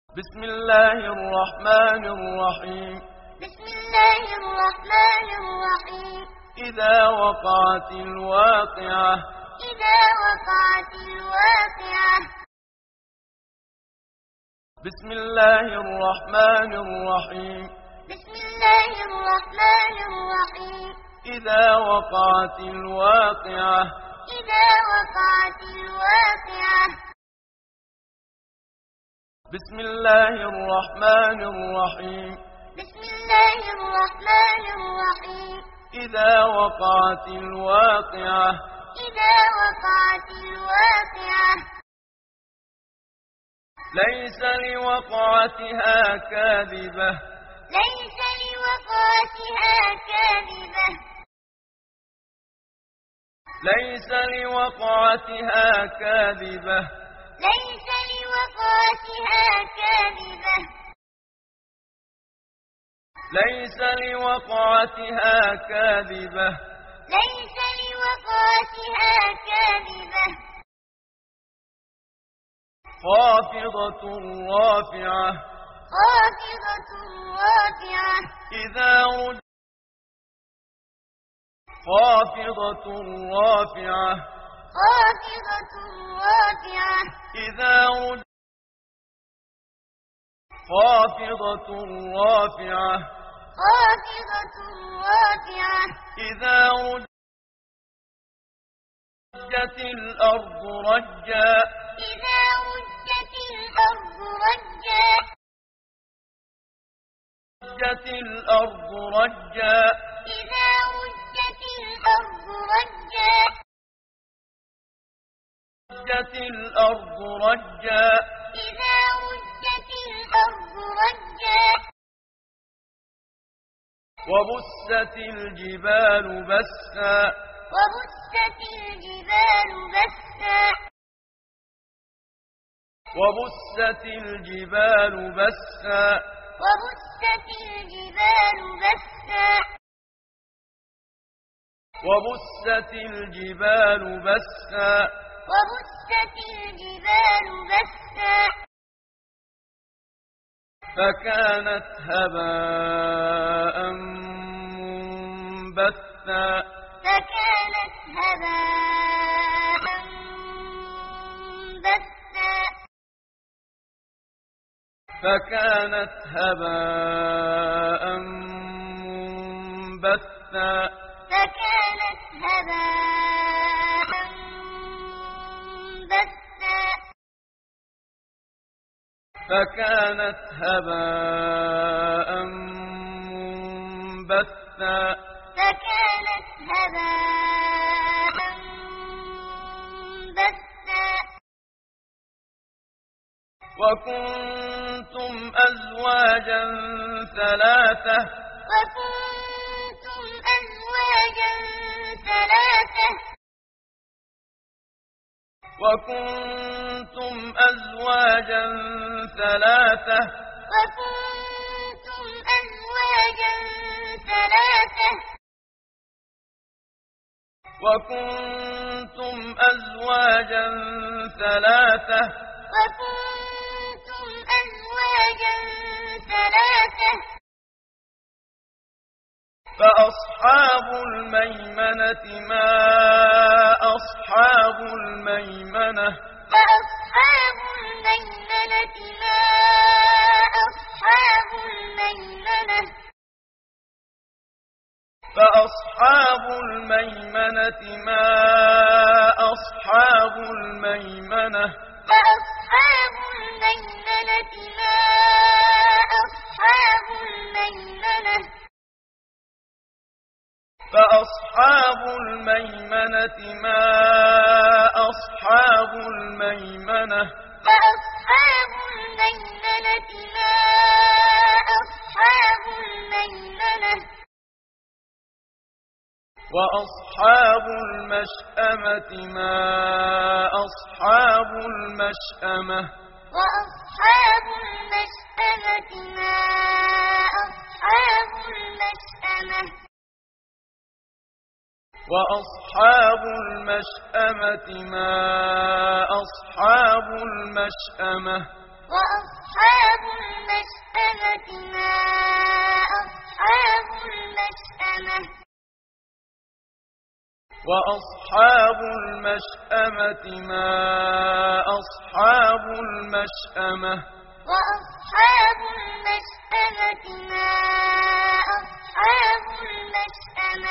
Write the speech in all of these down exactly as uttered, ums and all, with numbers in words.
بسم الله الرحمن الرحيم بسم الله الرحمن الرحيم إذا وقعت الواقعة إذا وقعت الواقعة بسم الله الرحمن الرحيم بسم الله الرحمن الرحيم إذا وقعت الواقعة إذا وقعت الواقعة بسم الله الرحمن الرحيم بسم الله الرحمن الرحيم إذا وقعت الواقعة إذا وقعت الواقعة ليس لوقعتها كاذبة ليس لوقعتها كاذبة ليس لوقعتها كاذبة ليس لوقعتها كاذبة ليس لوقعتها كاذبة ليس لوقعتها كاذبة خافضة رافعة خافضة رافعة إذا رج خافضة رافعة خافضة رافعة إذا رج خافضة رافعة خافضة رافعة إذا رجت الأرض رجا إذا رجت الأرض رجا رجت الأرض رجا إذا رجت الأرض رجا رجت الأرض رجا إذا رجت الأرض رجا وبست الجبال بسا وبست الجبال بسا وبست الجبال بسا وبست الجبال بسا وبست الجبال بسا وبست الجبال بسا فكانت هباء منبثا فكانت هباء منبثا فكانت هباء منبثا فكانت هباء منبثا فكانت هباء منبثا فكانت هباء منبثا وكنتم أزواجا ثلاثة وكنتم أزواجا ثلاثة وكنتم أزواجا ثلاثة وكنتم أزواجا ثلاثة وكنتم أزواجا ثلاثة وكنتم أزواجا ثلاثة فأصحاب الميمنة ما أصحاب الميمنة فأصحاب الميمنة ما أصحاب الميمنة فأصحاب الميمنة ما أصحاب الميمنة فأصحاب الميمنة ما أصحاب الميمنة فأصحاب الميمنة ما أصحاب الميمنة فأصحاب الميمنة ما أصحاب الميمنة وأصحاب المشأمة ما أصحاب المشأمة وأصحاب المشأمة ما أصحاب المشأمة وأصحاب المشأمة ما أصحاب المشأمة وأصحاب وأصحاب المشأمة ما أصحاب المشأمة وأصحاب المشأمة ما أصحاب المشأمة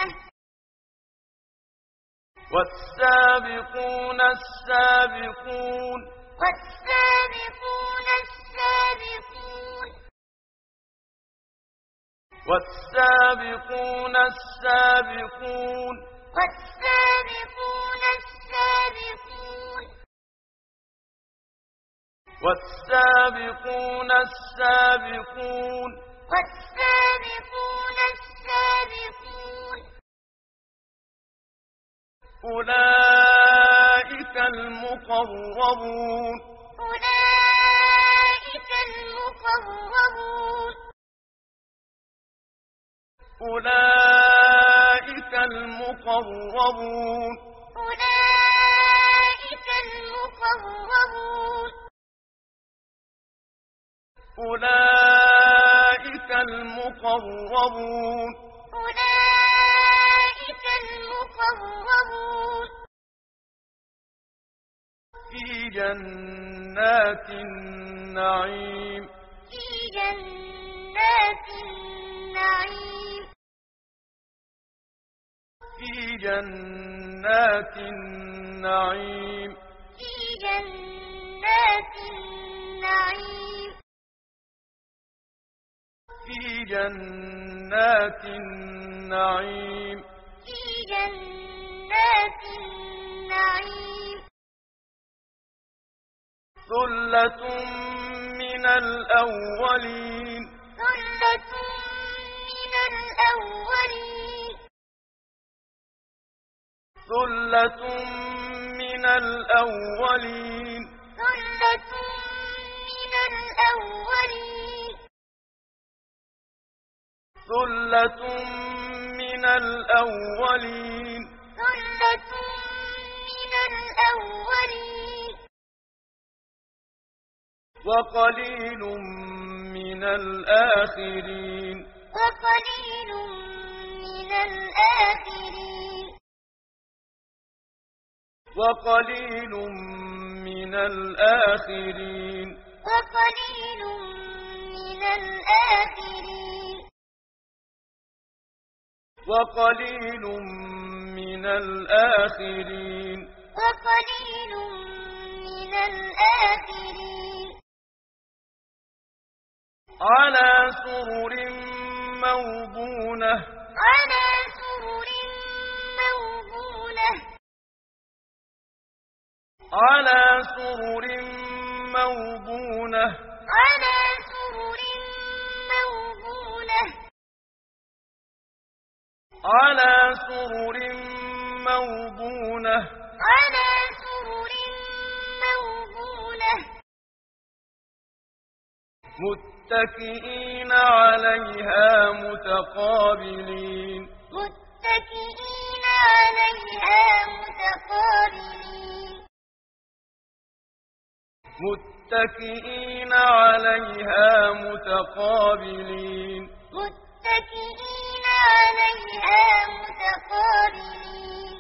والسابقون السابقون والسابقون السابقون والسابقون السابقون والسابقون السابقون والسابقون السابقون والسابقون السابقون أولئك المقربون أولئك المقربون أولئك المقربون أولئك المقربون أولئك المقربون أولئك المقربون في جنات النعيم في جنات النعيم في جنات النعيم في جنات النعيم في جنات النعيم في جنات النعيم ثلة من الأولين ثلة من الأولين ثلة من الأولين ثلة من الأولين ثلة من الأولين ثلة من الأولين وقليل من الآخرين وقليل من الآخرين وقليل من الآخرين وقليل من الآخرين وقليل من الآخرين وقليل من الآخرين على سرر موضونة على سرر موضونة على سرر موضونة على سرر موضونة على سرر موضونة على سرر موضونة متكئين عليها متقابلين متكئين عليها متقابلين متكئين عليها متقابلين متكئين عليها متقابلين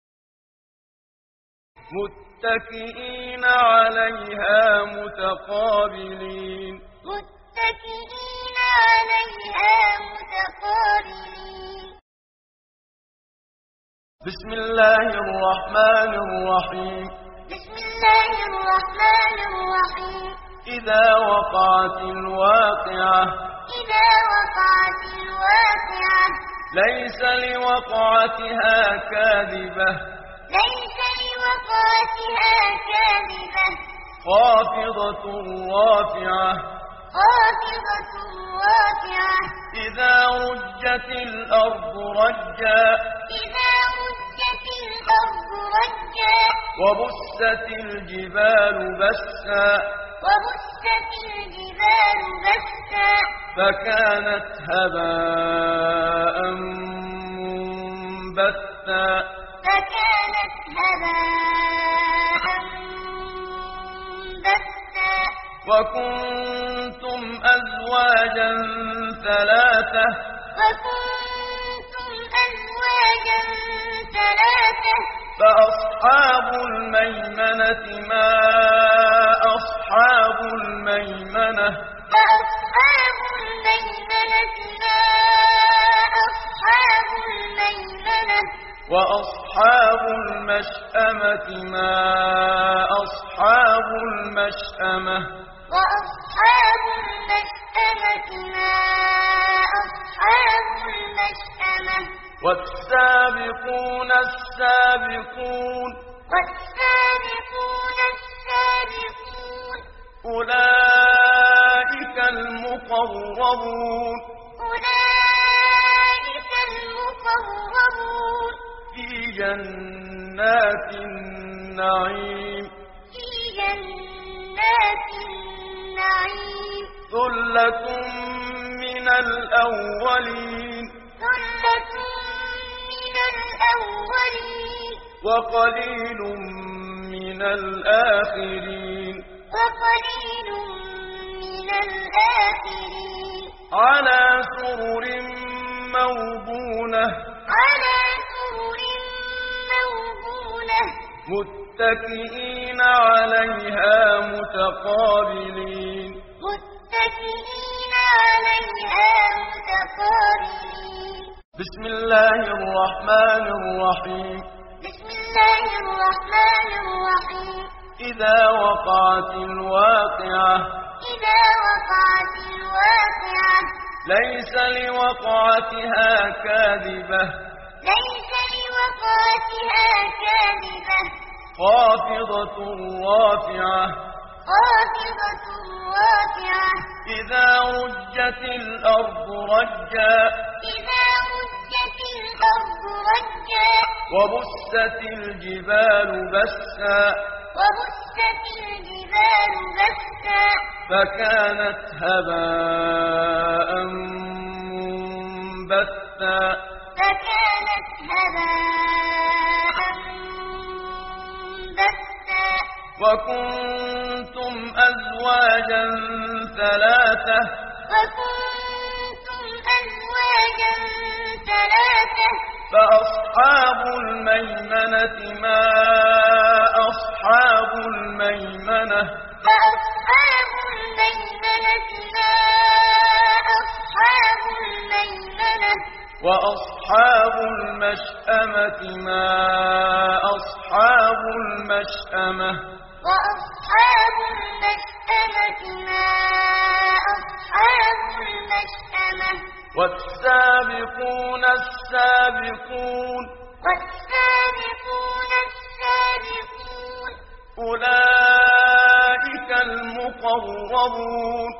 متكئين عليها متقابلين متكئين عليها متقابلين بسم الله الرحمن الرحيم بسم الله الرحمن الرحيم إذا وقعت الواقعة إذا وقعت الواقعة ليس لوقعتها كاذبة ليس لوقعتها كاذبة خافضة رافعة خافضة رافعة إذا رجت الأرض رجا إذا رجت الأرض رجا وبست الجبال بسا وبست الجبال بسا فكانت هباء منبثا فكانت هباء منبثا وكنتم أزواجا ثلاثة وكنتم أزواجا ثلاثة فأصحاب الميمنة ما أصحاب الميمنة فأصحاب الميمنة ما أصحاب الميمنة وأصحاب المشأمة ما أصحاب المشأمة وأصحاب المشأمة ما أصحاب المشأمة والسابقون السابقون والسابقون السابقون أولئك المقربون أولئك المقربون في جنات النعيم في جنات النعيم ثلة من الأولين ثلة من الأولين وقليل من الآخرين وقليل من الآخرين على سرر موضونة على سرر موضونة متكئين عليها متقابلين متكئين عليها متقابلين بسم الله الرحمن الرحيم بسم الله الرحمن الرحيم إذا وقعت الواقعة إذا وقعت الواقعة ليس لوقعتها كاذبة ليس لوقعتها كاذبة خافضة رافعة خافضة رافعة إذا رجت الأرض رجا إذا رجت الأرض رجا وبست الجبال بسا وبست الجبال بسا فكانت هباء منبثا فكانت هباء منبثا وكنتم أزواجا ثلاثة وكنتم أزواجا ثلاثة فأصحاب الميمنة ما أصحاب الميمنة فأصحاب الميمنة ما أصحاب الميمنة وأصحاب المشأمة ما أصحاب المشأمة وأصحاب المشأمة ما أصحاب المشأمة والسابقون السابقون والسابقون السابقون أولئك المقربون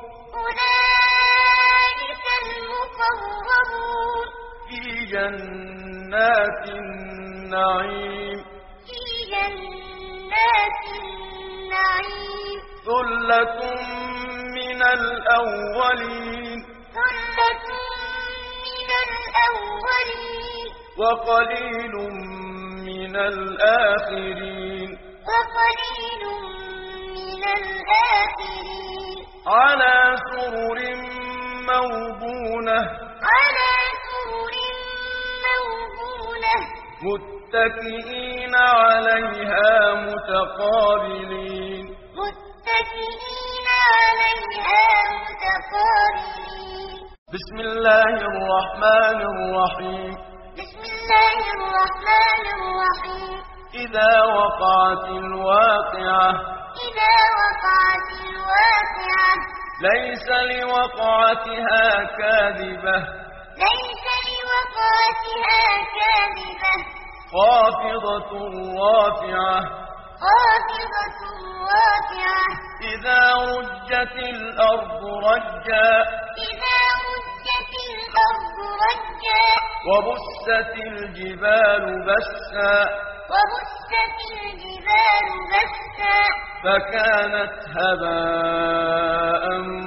أولئك المقربون في جنات النعيم في جنات النعيم ثلة من الأولين ثلة من الأولين وقليل من الآخرين وقليل من الآخرين على سرر موضونة على سرر موضونة متكئين عليها متقابلين متكئين عليها متقابلين بسم الله الرحمن الرحيم بسم الله الرحمن الرحيم إذا وقعت الواقعة إذا وقعت الواقعة ليس لوقعتها كاذبة ليس لوقعتها كاذبة خافضة رافعة خافضة رافعة إذا رجت الأرض رجا إذا رجت الأرض رجا وبست الجبال بسا وبست الجبال بسا فكانت هباء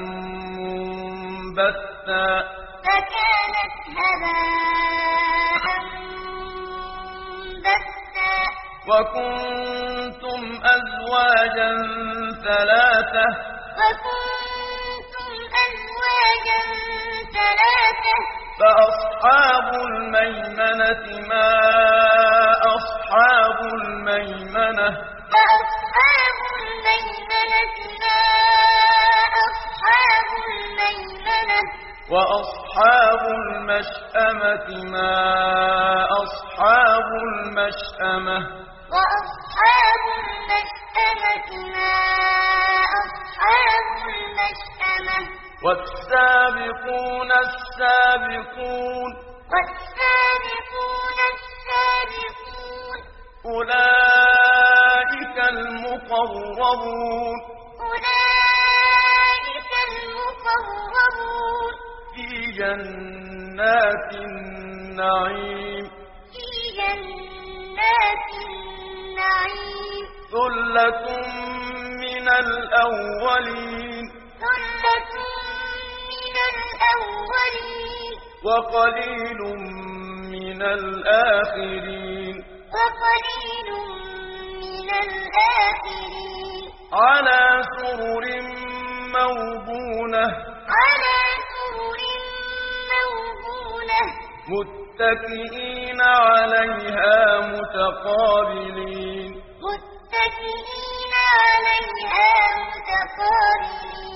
منبثا فكانت هباء منبثا وكنتم أزواجا ثلاثة وكنتم أزواجا ثلاثة فأصحاب الميمنة ما أصحاب فأصحاب الميمنة فأصحاب الميمنة ما أصحاب الميمنة وأصحاب المشأمة ما أصحاب المشأمة وأصحاب المشأمة ما أصحاب المشأمة والسابقون السابقون والسابقون السابقون أولئك المقربون أولئك المقربون في جنات النعيم في جنات النعيم ثلة من الأولين ثلة من الأولين وقليل من الآخرين وقليل من الآخرين على سرر موضونة على سرر موضونة متكئين عليها متقابلين متكئين عليها متقابلين